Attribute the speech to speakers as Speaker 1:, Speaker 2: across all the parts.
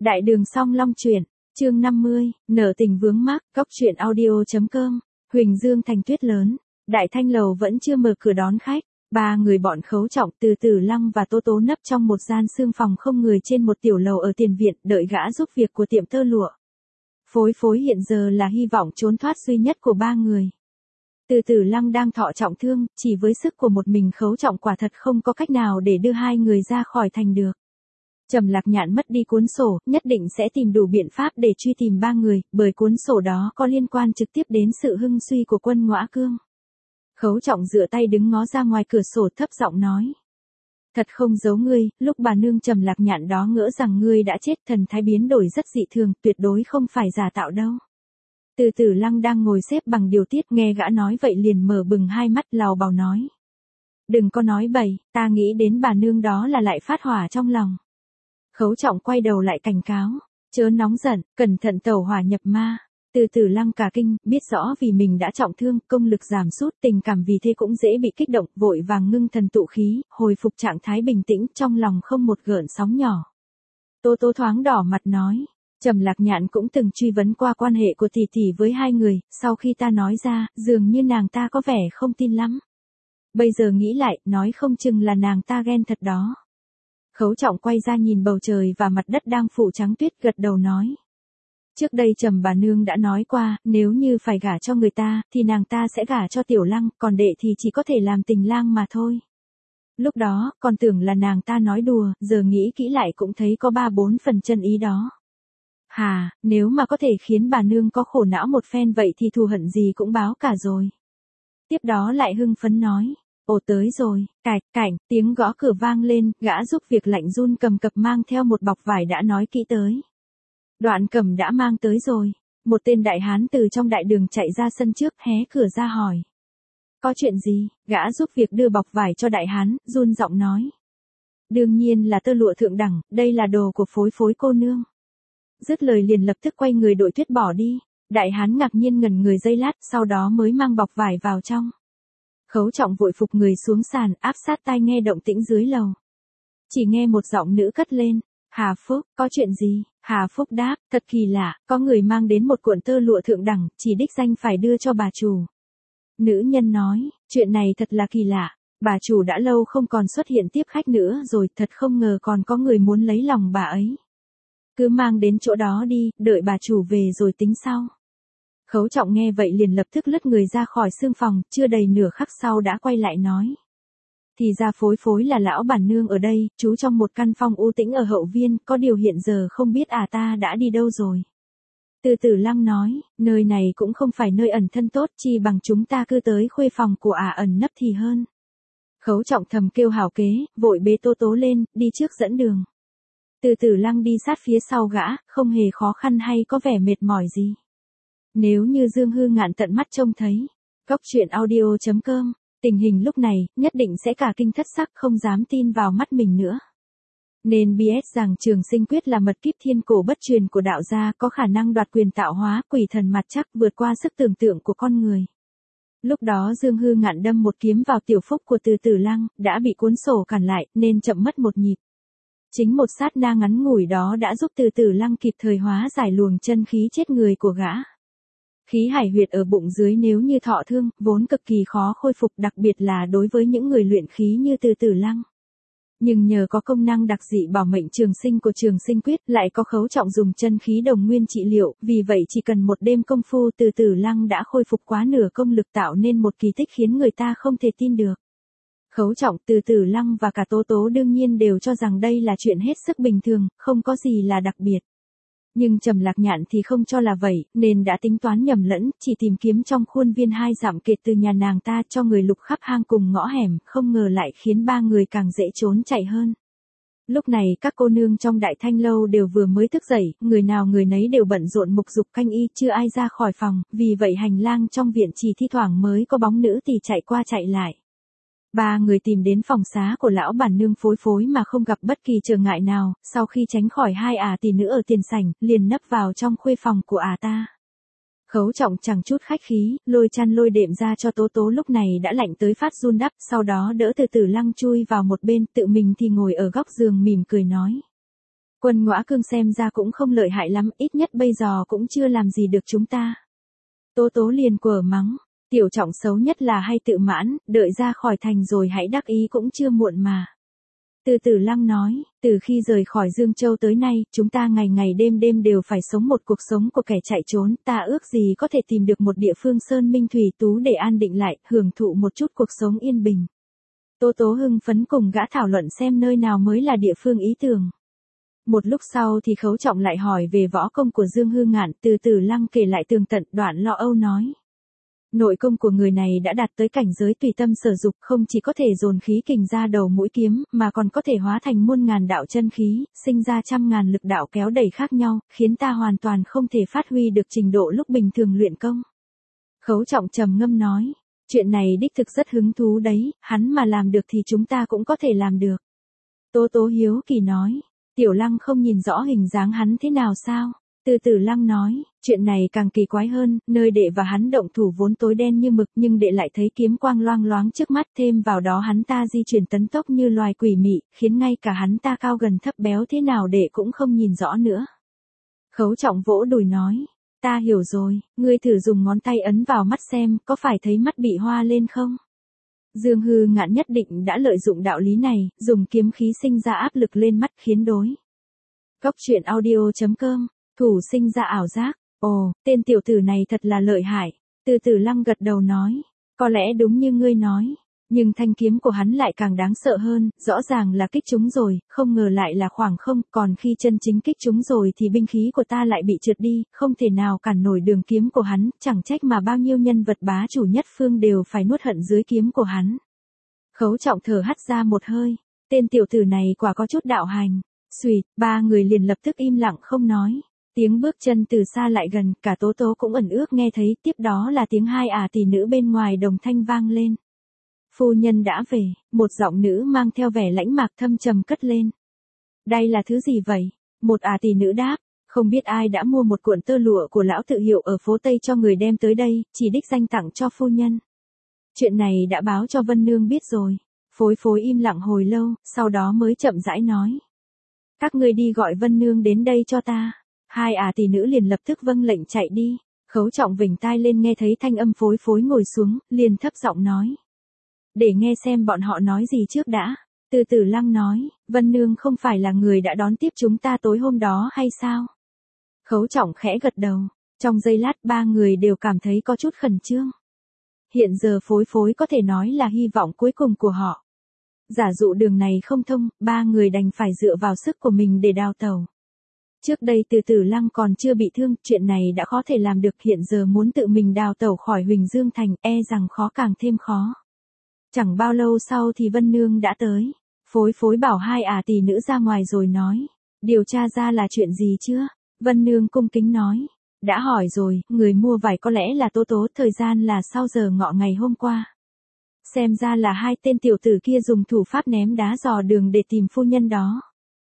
Speaker 1: Đại đường song long truyện, chương 50, nở tình vướng mắc, góc truyện audio.com, Huỳnh Dương thành tuyết lớn, Đại Thanh lầu vẫn chưa mở cửa đón khách, ba người bọn Khấu Trọng, Từ Tử Lăng và Tố Tố nấp trong một gian xương phòng không người trên một tiểu lầu ở tiền viện đợi gã giúp việc của tiệm tơ lụa. Phối Phối hiện giờ là hy vọng trốn thoát duy nhất của ba người. Từ Tử Lăng đang thọ trọng thương, chỉ với sức của một mình Khấu Trọng quả thật không có cách nào để đưa hai người ra khỏi thành được. Trầm Lạc Nhạn mất đi cuốn sổ, nhất định sẽ tìm đủ biện pháp để truy tìm ba người, bởi cuốn sổ đó có liên quan trực tiếp đến sự hưng suy của quân Ngõa Cương. Khấu Trọng dựa tay đứng ngó ra ngoài cửa sổ thấp giọng nói. Thật không giấu ngươi, lúc bà nương Trầm Lạc Nhạn đó ngỡ rằng ngươi đã chết, thần thái biến đổi rất dị thường, tuyệt đối không phải giả tạo đâu. Từ Tử Lăng đang ngồi xếp bằng điều tiết nghe gã nói vậy liền mở bừng hai mắt lào bào nói. Đừng có nói bậy, ta nghĩ đến bà nương đó là lại phát hỏa trong lòng. Khấu Trọng quay đầu lại cảnh cáo, chớ nóng giận, cẩn thận tẩu hỏa nhập ma. Từ Tử Lăng cả kinh, biết rõ vì mình đã trọng thương, công lực giảm sút, tình cảm vì thế cũng dễ bị kích động, vội vàng ngưng thần tụ khí, hồi phục trạng thái bình tĩnh, trong lòng không một gợn sóng nhỏ. Tố Tố thoáng đỏ mặt nói, Trầm Lạc Nhạn cũng từng truy vấn qua quan hệ của tỷ tỷ với hai người, sau khi ta nói ra, dường như nàng ta có vẻ không tin lắm. Bây giờ nghĩ lại, nói không chừng là nàng ta ghen thật đó. Khấu Trọng quay ra nhìn bầu trời và mặt đất đang phủ trắng tuyết, gật đầu nói. Trước đây Trầm bà nương đã nói qua, nếu như phải gả cho người ta, thì nàng ta sẽ gả cho Tiểu Lăng, còn đệ thì chỉ có thể làm tình lang mà thôi. Lúc đó, còn tưởng là nàng ta nói đùa, giờ nghĩ kỹ lại cũng thấy có 3-4 phần chân ý đó. Hà, nếu mà có thể khiến bà nương có khổ não một phen vậy thì thù hận gì cũng báo cả rồi. Tiếp đó lại hưng phấn nói. Ồ tới rồi, cảnh, tiếng gõ cửa vang lên, gã giúp việc lạnh run cầm cập mang theo một bọc vải đã nói kỹ tới. Đoạn Cầm đã mang tới rồi. Một tên đại hán từ trong đại đường chạy ra sân trước, hé cửa ra hỏi. Có chuyện gì? Gã giúp việc đưa bọc vải cho đại hán, run giọng nói. Đương nhiên là tơ lụa thượng đẳng, đây là đồ của Phối Phối cô nương. Dứt lời liền lập tức quay người đội tuyết bỏ đi. Đại hán ngạc nhiên ngẩn người giây lát, sau đó mới mang bọc vải vào trong. Khấu Trọng vội phục người xuống sàn, áp sát tai nghe động tĩnh dưới lầu. Chỉ nghe một giọng nữ cất lên. Hà Phúc, có chuyện gì? Hà Phúc đáp, thật kỳ lạ, có người mang đến một cuộn tơ lụa thượng đẳng, chỉ đích danh phải đưa cho bà chủ. Nữ nhân nói, chuyện này thật là kỳ lạ, bà chủ đã lâu không còn xuất hiện tiếp khách nữa rồi, thật không ngờ còn có người muốn lấy lòng bà ấy. Cứ mang đến chỗ đó đi, đợi bà chủ về rồi tính sau. Khấu Trọng nghe vậy liền lập tức lướt người ra khỏi xương phòng, chưa đầy nửa khắc sau đã quay lại nói. Thì ra Phối Phối là lão bản nương ở đây, trú trong một căn phòng u tĩnh ở hậu viên, có điều hiện giờ không biết ta đã đi đâu rồi. Từ Tử Lăng nói, nơi này cũng không phải nơi ẩn thân tốt, chi bằng chúng ta cứ tới khuê phòng của ẩn nấp thì hơn. Khấu Trọng thầm kêu hảo kế, vội bế Tố Tố lên, đi trước dẫn đường. Từ Tử Lăng đi sát phía sau gã, không hề khó khăn hay có vẻ mệt mỏi gì. Nếu như Dương Hư Ngạn tận mắt trông thấy, góc truyện audio.com, tình hình lúc này, nhất định sẽ cả kinh thất sắc không dám tin vào mắt mình nữa. Nên biết rằng Trường Sinh Quyết là mật kíp thiên cổ bất truyền của đạo gia, có khả năng đoạt quyền tạo hóa, quỷ thần mặt chắc, vượt qua sức tưởng tượng của con người. Lúc đó Dương Hư Ngạn đâm một kiếm vào tiểu phúc của Từ Tử Lăng, đã bị cuốn sổ cản lại, nên chậm mất một nhịp. Chính một sát na ngắn ngủi đó đã giúp Từ Tử Lăng kịp thời hóa giải luồng chân khí chết người của gã. Khí hải huyệt ở bụng dưới nếu như thọ thương, vốn cực kỳ khó khôi phục, đặc biệt là đối với những người luyện khí như Từ Tử Lăng. Nhưng nhờ có công năng đặc dị bảo mệnh trường sinh của Trường Sinh Quyết, lại có Khấu Trọng dùng chân khí đồng nguyên trị liệu, vì vậy chỉ cần một đêm công phu Từ Tử Lăng đã khôi phục quá nửa công lực, tạo nên một kỳ tích khiến người ta không thể tin được. Khấu Trọng, Từ Tử Lăng và cả Tố Tố đương nhiên đều cho rằng đây là chuyện hết sức bình thường, không có gì là đặc biệt. Nhưng Trầm Lạc Nhạn thì không cho là vậy, nên đã tính toán nhầm lẫn, chỉ tìm kiếm trong khuôn viên 2 dặm kệt từ nhà nàng ta cho người lục khắp hang cùng ngõ hẻm, không ngờ lại khiến ba người càng dễ trốn chạy hơn. Lúc này các cô nương trong Đại Thanh lâu đều vừa mới thức dậy, người nào người nấy đều bận rộn mục dục canh y, chưa ai ra khỏi phòng, vì vậy hành lang trong viện chỉ thi thoảng mới có bóng nữ tỳ chạy qua chạy lại. Ba người tìm đến phòng xá của lão bản nương Phối Phối mà không gặp bất kỳ trở ngại nào, sau khi tránh khỏi 2 tỷ nữ ở tiền sảnh, liền nấp vào trong khuê phòng của ta. Khấu Trọng chẳng chút khách khí, lôi chăn lôi đệm ra cho Tố Tố lúc này đã lạnh tới phát run đắp, sau đó đỡ Từ Tử Lăng chui vào một bên, tự mình thì ngồi ở góc giường mỉm cười nói. Quân Ngõa Cương xem ra cũng không lợi hại lắm, ít nhất bây giờ cũng chưa làm gì được chúng ta. Tố Tố liền quở mắng, Tiểu Trọng xấu nhất là hay tự mãn, đợi ra khỏi thành rồi hãy đắc ý cũng chưa muộn mà. Từ Tử Lăng nói, từ khi rời khỏi Dương Châu tới nay, chúng ta ngày ngày đêm đêm đều phải sống một cuộc sống của kẻ chạy trốn, ta ước gì có thể tìm được một địa phương sơn minh thủy tú để an định lại, hưởng thụ một chút cuộc sống yên bình. Tố Tố hưng phấn cùng gã thảo luận xem nơi nào mới là địa phương ý tưởng. Một lúc sau thì Khấu Trọng lại hỏi về võ công của Dương Hư Ngạn, Từ Tử Lăng kể lại tường tận, Đoạn lo âu nói. Nội công của người này đã đạt tới cảnh giới tùy tâm sở dục, không chỉ có thể dồn khí kình ra đầu mũi kiếm, mà còn có thể hóa thành muôn ngàn đạo chân khí, sinh ra trăm ngàn lực đạo kéo đẩy khác nhau, khiến ta hoàn toàn không thể phát huy được trình độ lúc bình thường luyện công. Khấu Trọng trầm ngâm nói, chuyện này đích thực rất hứng thú đấy, hắn mà làm được thì chúng ta cũng có thể làm được. Tố Tố hiếu kỳ nói, Tiểu Lăng không nhìn rõ hình dáng hắn thế nào sao? Từ Tử Lăng nói, chuyện này càng kỳ quái hơn, nơi đệ và hắn động thủ vốn tối đen như mực nhưng đệ lại thấy kiếm quang loang loáng trước mắt, thêm vào đó hắn ta di chuyển tấn tốc như loài quỷ mị, khiến ngay cả hắn ta cao gần thấp béo thế nào đệ cũng không nhìn rõ nữa. Khấu Trọng vỗ đùi nói, ta hiểu rồi, ngươi thử dùng ngón tay ấn vào mắt xem, có phải thấy mắt bị hoa lên không? Dương Hư Ngạn nhất định đã lợi dụng đạo lý này, dùng kiếm khí sinh ra áp lực lên mắt khiến đối. Góc truyện audio.com, thủ sinh ra ảo giác, ồ, tên tiểu tử này thật là lợi hại. Từ Tử Lăng gật đầu nói, có lẽ đúng như ngươi nói, nhưng thanh kiếm của hắn lại càng đáng sợ hơn, rõ ràng là kích chúng rồi, không ngờ lại là khoảng không, còn khi chân chính kích chúng rồi thì binh khí của ta lại bị trượt đi, không thể nào cản nổi đường kiếm của hắn, chẳng trách mà bao nhiêu nhân vật bá chủ nhất phương đều phải nuốt hận dưới kiếm của hắn. Khấu Trọng thở hắt ra một hơi, tên tiểu tử này quả có chút đạo hành. Xuỵt, ba người liền lập tức im lặng không nói. Tiếng bước chân từ xa lại gần, cả Tố Tố cũng ẩn ước nghe thấy, tiếp đó là tiếng hai tỷ nữ bên ngoài đồng thanh vang lên. Phu nhân đã về, một giọng nữ mang theo vẻ lãnh mạc thâm trầm cất lên. Đây là thứ gì vậy? Một tỷ nữ đáp, không biết ai đã mua một cuộn tơ lụa của lão tự hiệu ở phố Tây cho người đem tới đây, chỉ đích danh tặng cho phu nhân. Chuyện này đã báo cho Vân Nương biết rồi. Phối Phối im lặng hồi lâu, sau đó mới chậm rãi nói. Các ngươi đi gọi Vân Nương đến đây cho ta. Hai tỷ nữ liền lập tức vâng lệnh chạy đi. Khấu Trọng vểnh tai lên nghe thấy thanh âm Phối Phối ngồi xuống, liền thấp giọng nói. Để nghe xem bọn họ nói gì trước đã. Từ Tử Lăng nói, Vân Nương không phải là người đã đón tiếp chúng ta tối hôm đó hay sao? Khấu Trọng khẽ gật đầu. Trong giây lát ba người đều cảm thấy có chút khẩn trương. Hiện giờ Phối Phối có thể nói là hy vọng cuối cùng của họ. Giả dụ đường này không thông, ba người đành phải dựa vào sức của mình để đào tẩu. Trước đây Từ Tử Lăng còn chưa bị thương, chuyện này đã khó thể làm được, hiện giờ muốn tự mình đào tẩu khỏi Huỳnh Dương Thành, e rằng khó càng thêm khó. Chẳng bao lâu sau thì Vân Nương đã tới. Phối Phối bảo hai tỷ nữ ra ngoài rồi nói. Điều tra ra là chuyện gì chưa? Vân Nương cung kính nói. Đã hỏi rồi, người mua vải có lẽ là Tố Tố, thời gian là sau giờ ngọ ngày hôm qua. Xem ra là hai tên tiểu tử kia dùng thủ pháp ném đá dò đường để tìm phu nhân đó.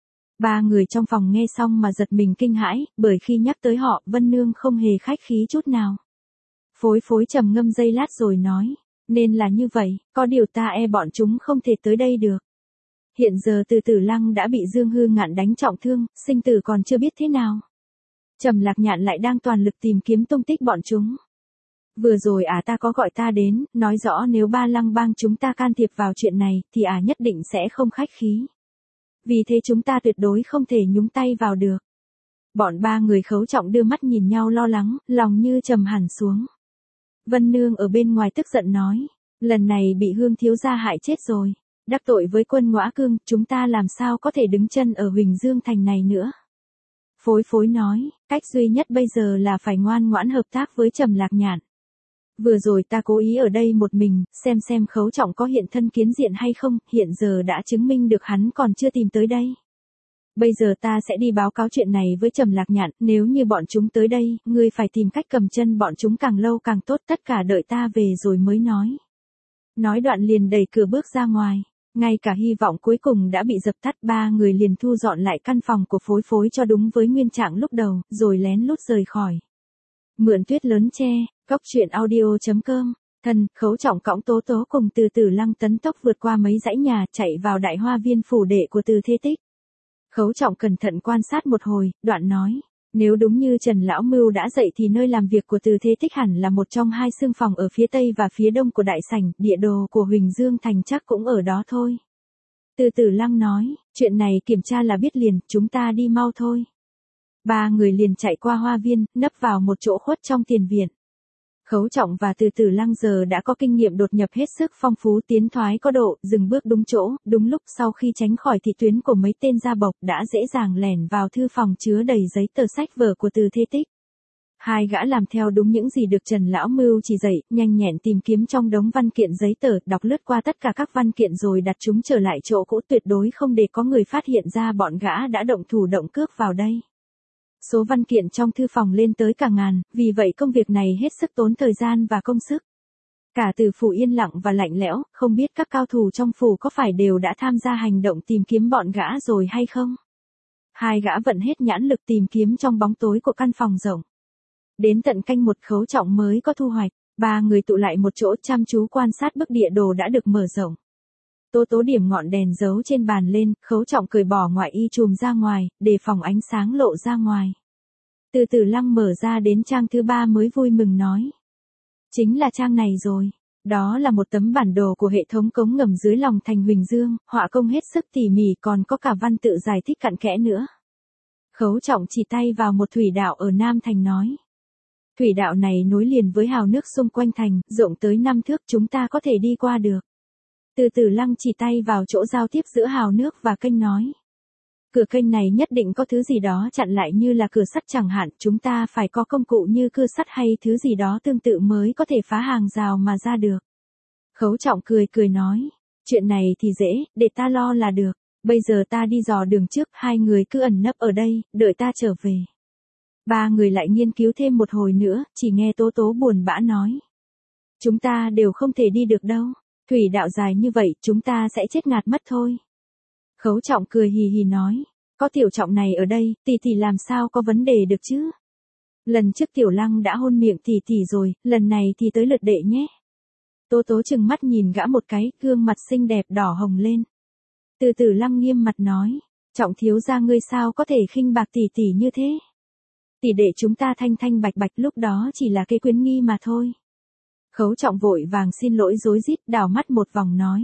Speaker 1: Ba người trong phòng nghe xong mà giật mình kinh hãi, bởi khi nhắc tới họ, Vân Nương không hề khách khí chút nào. Phối Phối trầm ngâm giây lát rồi nói, nên là như vậy, có điều ta e bọn chúng không thể tới đây được. Hiện giờ Từ Tử Lăng đã bị Dương Hư Ngạn đánh trọng thương, sinh tử còn chưa biết thế nào. Trầm Lạc Nhạn lại đang toàn lực tìm kiếm tung tích bọn chúng. Vừa rồi ta có gọi ta đến, nói rõ nếu Ba Lăng Bang chúng ta can thiệp vào chuyện này, thì nhất định sẽ không khách khí. Vì thế chúng ta tuyệt đối không thể nhúng tay vào được. Bọn ba người Khấu Trọng đưa mắt nhìn nhau lo lắng, lòng như trầm hẳn xuống. Vân Nương ở bên ngoài tức giận nói, lần này bị Hương thiếu gia hại chết rồi. Đắc tội với Quân Ngõa Cương, chúng ta làm sao có thể đứng chân ở Huỳnh Dương Thành này nữa. Phối Phối nói, cách duy nhất bây giờ là phải ngoan ngoãn hợp tác với Trầm Lạc Nhạn. Vừa rồi ta cố ý ở đây một mình, xem Khấu Trọng có hiện thân kiến diện hay không, hiện giờ đã chứng minh được hắn còn chưa tìm tới đây. Bây giờ ta sẽ đi báo cáo chuyện này với Trầm Lạc Nhạn, nếu như bọn chúng tới đây, ngươi phải tìm cách cầm chân bọn chúng càng lâu càng tốt, tất cả đợi ta về rồi mới nói. Nói đoạn liền đẩy cửa bước ra ngoài. Ngay cả hy vọng cuối cùng đã bị dập tắt, ba người liền thu dọn lại căn phòng của Phối Phối cho đúng với nguyên trạng lúc đầu, rồi lén lút rời khỏi. Mượn tuyết lớn che, góc truyện audio.com, Khấu Trọng cõng Tố Tố cùng Từ Tử Lăng tấn tốc vượt qua mấy dãy nhà chạy vào đại hoa viên phủ đệ của Từ Thế Tích. Khấu Trọng cẩn thận quan sát một hồi, đoạn nói. Nếu đúng như Trần Lão Mưu đã dạy thì nơi làm việc của Từ Thế Tích hẳn là một trong hai xương phòng ở phía tây và phía đông của đại sảnh, địa đồ của Huỳnh Dương Thành chắc cũng ở đó thôi. Từ Tử Lăng nói, chuyện này kiểm tra là biết liền, chúng ta đi mau thôi. Ba người liền chạy qua hoa viên, nấp vào một chỗ khuất trong tiền viện. Khấu Trọng và Từ Tử Lăng giờ đã có kinh nghiệm đột nhập hết sức phong phú, tiến thoái có độ, dừng bước đúng chỗ, đúng lúc sau khi tránh khỏi thị tuyến của mấy tên gia bộc đã dễ dàng lẻn vào thư phòng chứa đầy giấy tờ sách vở của Từ Thế Tích. Hai gã làm theo đúng những gì được Trần Lão Mưu chỉ dạy, nhanh nhẹn tìm kiếm trong đống văn kiện giấy tờ, đọc lướt qua tất cả các văn kiện rồi đặt chúng trở lại chỗ cũ, tuyệt đối không để có người phát hiện ra bọn gã đã động thủ động cước vào đây. Số văn kiện trong thư phòng lên tới cả ngàn, vì vậy công việc này hết sức tốn thời gian và công sức. Cả Từ phủ yên lặng và lạnh lẽo, không biết các cao thủ trong phủ có phải đều đã tham gia hành động tìm kiếm bọn gã rồi hay không. Hai gã vận hết nhãn lực tìm kiếm trong bóng tối của căn phòng rộng. Đến tận canh một, Khấu Trọng mới có thu hoạch, ba người tụ lại một chỗ chăm chú quan sát bức địa đồ đã được mở rộng. Tố Tố điểm ngọn đèn giấu trên bàn lên, Khấu Trọng cởi bỏ ngoại y chùm ra ngoài, để phòng ánh sáng lộ ra ngoài. Từ Tử Lăng mở ra đến trang thứ 3 mới vui mừng nói. Chính là trang này rồi. Đó là một tấm bản đồ của hệ thống cống ngầm dưới lòng thành Huỳnh Dương, họa công hết sức tỉ mỉ, còn có cả văn tự giải thích cặn kẽ nữa. Khấu Trọng chỉ tay vào một thủy đạo ở Nam Thành nói. Thủy đạo này nối liền với hào nước xung quanh thành, rộng tới 5 thước, chúng ta có thể đi qua được. Từ Tử Lăng chỉ tay vào chỗ giao tiếp giữa hào nước và kênh nói. Cửa kênh này nhất định có thứ gì đó chặn lại, như là cửa sắt chẳng hạn, chúng ta phải có công cụ như cưa sắt hay thứ gì đó tương tự mới có thể phá hàng rào mà ra được. Khấu Trọng cười cười nói, chuyện này thì dễ, để ta lo là được, bây giờ ta đi dò đường trước, hai người cứ ẩn nấp ở đây, đợi ta trở về. Ba người lại nghiên cứu thêm một hồi nữa, chỉ nghe Tố Tố buồn bã nói. Chúng ta đều không thể đi được đâu, thủy đạo dài như vậy, chúng ta sẽ chết ngạt mất thôi. Khấu Trọng cười hì hì nói, có Tiểu Trọng này ở đây, tỷ tỷ làm sao có vấn đề được chứ. Lần trước Tiểu Lăng đã hôn miệng tỷ tỷ rồi, lần này thì tới lượt đệ nhé. Tố Tố trừng mắt nhìn gã một cái, gương mặt xinh đẹp đỏ hồng lên. Từ Tử Lăng nghiêm mặt nói, Trọng thiếu gia ngươi sao có thể khinh bạc tỷ tỷ như thế. Tỷ đệ chúng ta thanh thanh bạch bạch, lúc đó chỉ là cái quyến nghi mà thôi. Khấu Trọng vội vàng xin lỗi rối rít, đảo mắt một vòng nói.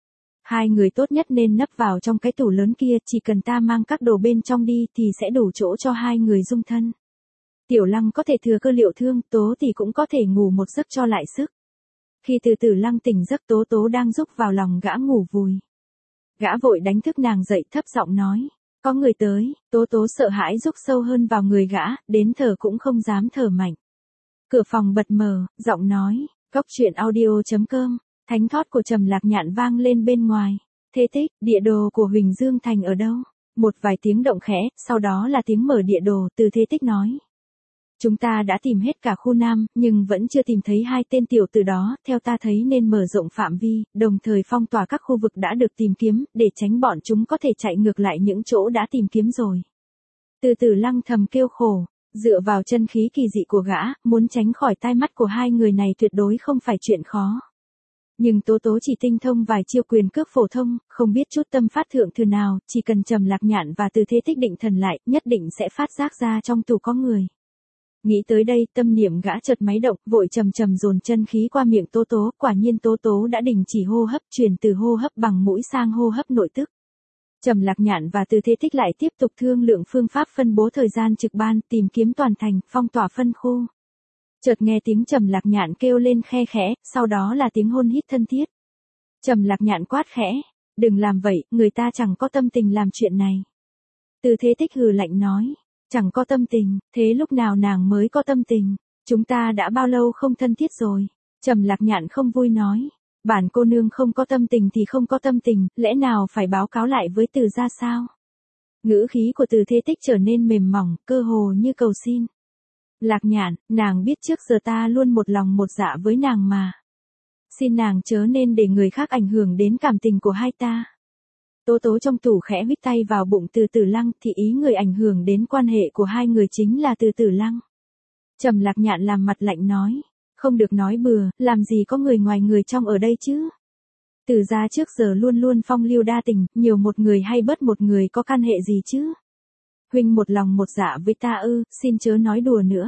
Speaker 1: Hai người tốt nhất nên nấp vào trong cái tủ lớn kia, chỉ cần ta mang các đồ bên trong đi thì sẽ đủ chỗ cho hai người dung thân. Tiểu Lăng có thể thừa cơ liệu thương, Tố thì cũng có thể ngủ một giấc cho lại sức. Khi Từ Tử Lăng tỉnh giấc, Tố Tố đang rúc vào lòng gã ngủ vùi. Gã vội đánh thức nàng dậy, thấp giọng nói, có người tới. Tố Tố sợ hãi rúc sâu hơn vào người gã, đến thở cũng không dám thở mạnh. Cửa phòng bật mở, giọng nói, Cốc Truyện Audio.com. Thánh thót của Trầm Lạc Nhạn vang lên bên ngoài. Thế Tích, địa đồ của Huỳnh Dương Thành ở đâu? Một vài tiếng động khẽ, sau đó là tiếng mở địa đồ, Từ Thế Tích nói. Chúng ta đã tìm hết cả khu Nam, nhưng vẫn chưa tìm thấy hai tên tiểu tử đó, theo ta thấy nên mở rộng phạm vi, đồng thời phong tỏa các khu vực đã được tìm kiếm, để tránh bọn chúng có thể chạy ngược lại những chỗ đã tìm kiếm rồi. Từ Tử Lăng thầm kêu khổ, dựa vào chân khí kỳ dị của gã, muốn tránh khỏi tai mắt của hai người này tuyệt đối không phải chuyện khó. Nhưng Tố Tố chỉ tinh thông vài chiêu quyền cước phổ thông, không biết chút tâm phát thượng thừa nào, chỉ cần Trầm Lạc Nhạn và Từ Thế Tích định thần lại, nhất định sẽ phát giác ra trong tủ có người. Nghĩ tới đây, tâm niệm gã chợt máy động, vội chậm dồn chân khí qua miệng Tố Tố, quả nhiên Tố Tố đã đình chỉ hô hấp, chuyển từ hô hấp bằng mũi sang hô hấp nội tức. Trầm Lạc Nhạn và Từ Thế Tích lại tiếp tục thương lượng phương pháp phân bố thời gian trực ban, tìm kiếm toàn thành, phong tỏa phân khu. Chợt nghe tiếng Trầm Lạc Nhạn kêu lên khe khẽ, sau đó là tiếng hôn hít thân thiết. Trầm Lạc Nhạn quát khẽ, đừng làm vậy, người ta chẳng có tâm tình làm chuyện này. Từ Thế Tích hừ lạnh nói, chẳng có tâm tình, thế lúc nào nàng mới có tâm tình, chúng ta đã bao lâu không thân thiết rồi. Trầm Lạc Nhạn không vui nói, bản cô nương không có tâm tình thì không có tâm tình, lẽ nào phải báo cáo lại với Từ gia sao? Ngữ khí của Từ Thế Tích trở nên mềm mỏng, cơ hồ như cầu xin. Lạc Nhạn, nàng biết trước giờ ta luôn một lòng một dạ với nàng mà. Xin nàng chớ nên để người khác ảnh hưởng đến cảm tình của hai ta. Tố Tố trong tủ khẽ huých tay vào bụng Từ Tử Lăng, thì ý người ảnh hưởng đến quan hệ của hai người chính là Từ Tử Lăng. Trầm Lạc Nhạn làm mặt lạnh nói, không được nói bừa, làm gì có người ngoài người trong ở đây chứ. Từ gia trước giờ luôn luôn phong lưu đa tình, nhiều một người hay bớt một người có căn hệ gì chứ? Huynh một lòng một dạ với ta ư, xin chớ nói đùa nữa.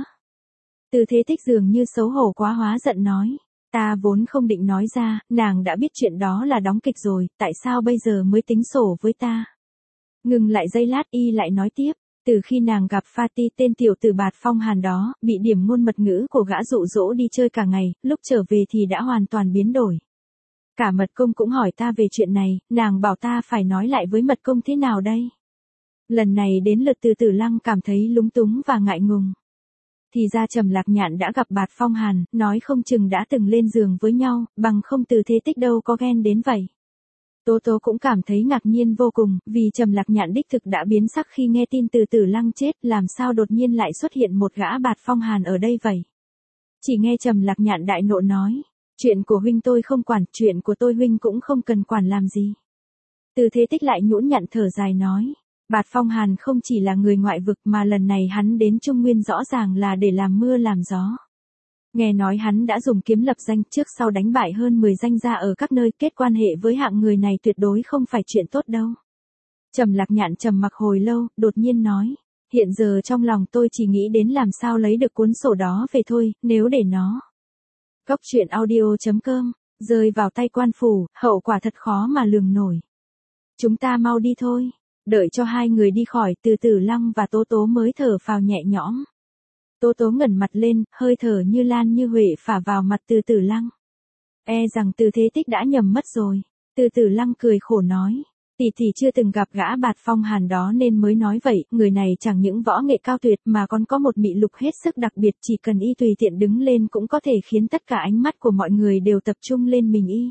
Speaker 1: Từ Thế Tích dường như xấu hổ quá hóa giận nói. Ta vốn không định nói ra, nàng đã biết chuyện đó là đóng kịch rồi, tại sao bây giờ mới tính sổ với ta? Ngừng lại giây lát y lại nói tiếp. Từ khi nàng gặp Fatih tên tiểu tử Bạt Phong Hàn đó, bị điểm ngôn mật ngữ của gã dụ dỗ đi chơi cả ngày, lúc trở về thì đã hoàn toàn biến đổi. Cả mật công cũng hỏi ta về chuyện này, nàng bảo ta phải nói lại với mật công thế nào đây? Lần này đến lượt Từ Tử Lăng cảm thấy lúng túng và ngại ngùng. Thì ra Trầm Lạc Nhạn đã gặp Bạt Phong Hàn, nói không chừng đã từng lên giường với nhau, bằng không Từ Thế Tích đâu có ghen đến vậy. Tố Tố cũng cảm thấy ngạc nhiên vô cùng, vì Trầm Lạc Nhạn đích thực đã biến sắc khi nghe tin Từ Tử Lăng chết, làm sao đột nhiên lại xuất hiện một gã Bạt Phong Hàn ở đây vậy? Chỉ nghe Trầm Lạc Nhạn đại nộ nói, chuyện của huynh tôi không quản, chuyện của tôi huynh cũng không cần quản làm gì. Từ Thế Tích lại nhũn nhặn thở dài nói, Bạt Phong Hàn không chỉ là người ngoại vực mà lần này hắn đến Trung Nguyên rõ ràng là để làm mưa làm gió. Nghe nói hắn đã dùng kiếm lập danh trước sau đánh bại hơn 10 danh gia ở các nơi, kết quan hệ với hạng người này tuyệt đối không phải chuyện tốt đâu. Trầm Lạc Nhạn trầm mặc hồi lâu, đột nhiên nói, hiện giờ trong lòng tôi chỉ nghĩ đến làm sao lấy được cuốn sổ đó về thôi, nếu để nó. Góc truyện audio.com, rơi vào tay quan phủ, hậu quả thật khó mà lường nổi. Chúng ta mau đi thôi. Đợi cho hai người đi khỏi, Từ Tử Lăng và Tố Tố mới thở phào nhẹ nhõm. Tố Tố ngẩng mặt lên, hơi thở như lan như huệ phả vào mặt Từ Tử Lăng. E rằng Từ Thế Tích đã nhầm mất rồi. Từ Tử Lăng cười khổ nói, tỷ tỷ chưa từng gặp gã Bạt Phong Hàn đó nên mới nói vậy, người này chẳng những võ nghệ cao tuyệt mà còn có một mị lục hết sức đặc biệt, chỉ cần y tùy tiện đứng lên cũng có thể khiến tất cả ánh mắt của mọi người đều tập trung lên mình y.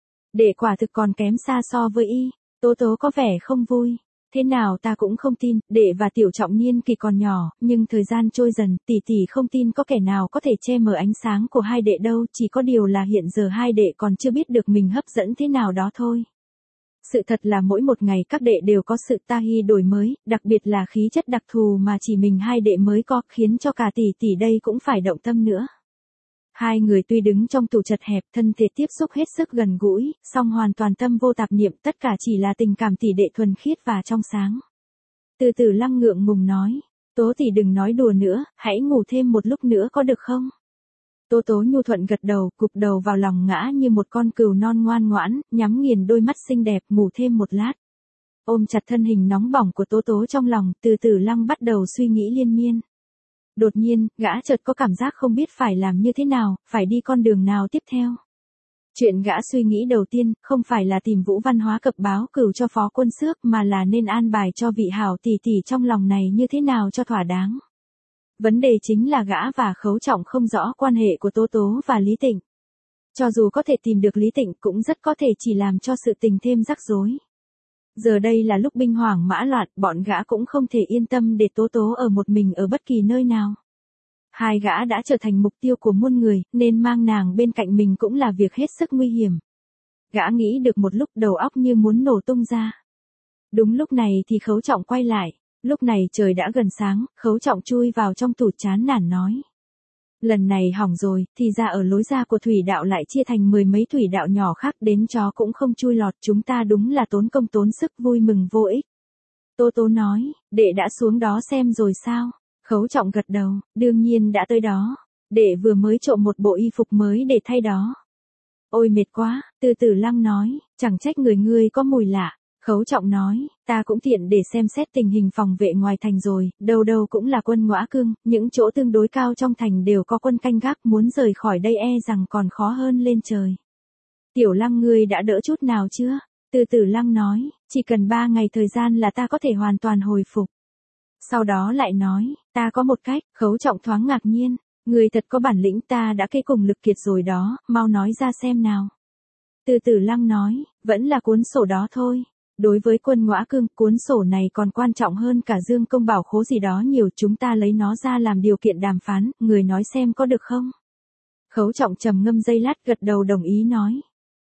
Speaker 1: Đệ quả thực còn kém xa so với y. Tố Tố có vẻ không vui. Thế nào ta cũng không tin, đệ và Tiểu Trọng niên kỳ còn nhỏ, nhưng thời gian trôi dần, tỷ tỷ không tin có kẻ nào có thể che mờ ánh sáng của hai đệ đâu, chỉ có điều là hiện giờ hai đệ còn chưa biết được mình hấp dẫn thế nào đó thôi. Sự thật là mỗi một ngày các đệ đều có sự tahi đổi mới, đặc biệt là khí chất đặc thù mà chỉ mình hai đệ mới có, khiến cho cả tỷ tỷ đây cũng phải động tâm nữa. Hai người tuy đứng trong tủ chật hẹp, thân thể tiếp xúc hết sức gần gũi, song hoàn toàn tâm vô tạp niệm, tất cả chỉ là tình cảm tỷ đệ thuần khiết và trong sáng. Từ Tử Lăng ngượng ngùng nói, Tố tỷ đừng nói đùa nữa, hãy ngủ thêm một lúc nữa có được không? Tố Tố nhu thuận gật đầu, cụp đầu vào lòng ngã như một con cừu non ngoan ngoãn, nhắm nghiền đôi mắt xinh đẹp, ngủ thêm một lát. Ôm chặt thân hình nóng bỏng của Tố Tố trong lòng, Từ Tử Lăng bắt đầu suy nghĩ liên miên. Đột nhiên, gã chợt có cảm giác không biết phải làm như thế nào, phải đi con đường nào tiếp theo. Chuyện gã suy nghĩ đầu tiên, không phải là tìm Vũ Văn Hóa cập báo cửu cho Phó Quân Xước mà là nên an bài cho vị hảo tỷ tỷ trong lòng này như thế nào cho thỏa đáng. Vấn đề chính là gã và Khấu Trọng không rõ quan hệ của Tố Tố và Lý Tịnh. Cho dù có thể tìm được Lý Tịnh cũng rất có thể chỉ làm cho sự tình thêm rắc rối. Giờ đây là lúc binh hoảng mã loạn, bọn gã cũng không thể yên tâm để Tố Tố ở một mình ở bất kỳ nơi nào. Hai gã đã trở thành mục tiêu của muôn người, nên mang nàng bên cạnh mình cũng là việc hết sức nguy hiểm. Gã nghĩ được một lúc đầu óc như muốn nổ tung ra. Đúng lúc này thì Khấu Trọng quay lại, lúc này trời đã gần sáng, Khấu Trọng chui vào trong tủ chán nản nói. Lần này hỏng rồi, thì ra ở lối ra của thủy đạo lại chia thành 10 mấy thủy đạo nhỏ khác, đến chó cũng không chui lọt, chúng ta đúng là tốn công tốn sức vui mừng vô ích. Tố Tố nói, đệ đã xuống đó xem rồi sao? Khấu Trọng gật đầu, đương nhiên đã tới đó. Đệ vừa mới trộm một bộ y phục mới để thay đó. Ôi mệt quá, Từ Tử Lăng nói, chẳng trách người ngươi có mùi lạ. Khấu Trọng nói, ta cũng tiện để xem xét tình hình phòng vệ ngoài thành rồi, đâu đâu cũng là quân ngõa cương, những chỗ tương đối cao trong thành đều có quân canh gác, muốn rời khỏi đây e rằng còn khó hơn lên trời. Tiểu Lăng ngươi đã đỡ chút nào chưa? Từ Tử Lăng nói, chỉ cần 3 ngày thời gian là ta có thể hoàn toàn hồi phục. Sau đó lại nói, ta có một cách. Khấu Trọng thoáng ngạc nhiên, người thật có bản lĩnh, ta đã kê cùng lực kiệt rồi đó, mau nói ra xem nào. Từ Tử Lăng nói, vẫn là cuốn sổ đó thôi. Đối với quân ngõa cương, cuốn sổ này còn quan trọng hơn cả dương công bảo khố gì đó nhiều, chúng ta lấy nó ra làm điều kiện đàm phán, người nói xem có được không? Khấu Trọng trầm ngâm giây lát gật đầu đồng ý nói.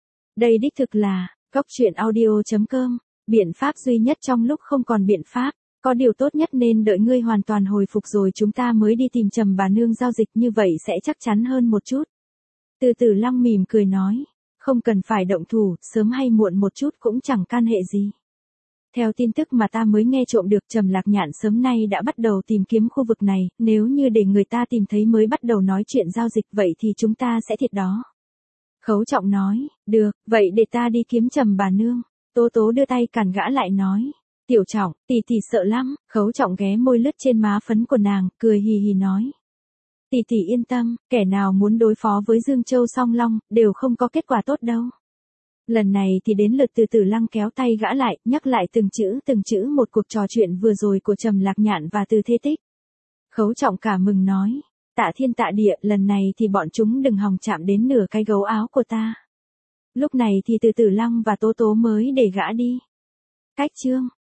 Speaker 1: Đây đích thực là, góc truyện audio.com, biện pháp duy nhất trong lúc không còn biện pháp. Có điều tốt nhất nên đợi ngươi hoàn toàn hồi phục rồi chúng ta mới đi tìm Trầm bà nương giao dịch, như vậy sẽ chắc chắn hơn một chút. Từ Tử Lăng mỉm cười nói. Không cần phải động thủ, sớm hay muộn một chút cũng chẳng can hệ gì. Theo tin tức mà ta mới nghe trộm được, Trầm Lạc Nhạn sớm nay đã bắt đầu tìm kiếm khu vực này, nếu như để người ta tìm thấy mới bắt đầu nói chuyện giao dịch vậy thì chúng ta sẽ thiệt đó. Khấu Trọng nói, được, vậy để ta đi kiếm Trầm bà nương. Tố Tố đưa tay cản gã lại nói, Tiểu Trọng, tỷ sợ lắm. Khấu Trọng ghé môi lướt trên má phấn của nàng, cười hì hì nói. Tỷ yên tâm, kẻ nào muốn đối phó với Dương Châu Song Long, đều không có kết quả tốt đâu. Lần này thì đến lượt Từ Tử Lăng kéo tay gã lại, nhắc lại từng chữ một cuộc trò chuyện vừa rồi của Trầm Lạc Nhạn và Từ Thế Tích. Khấu Trọng cả mừng nói, tạ thiên tạ địa, lần này thì bọn chúng đừng hòng chạm đến nửa cái gấu áo của ta. Lúc này thì Từ Tử Lăng và Tố Tố mới để gã đi. Cách chương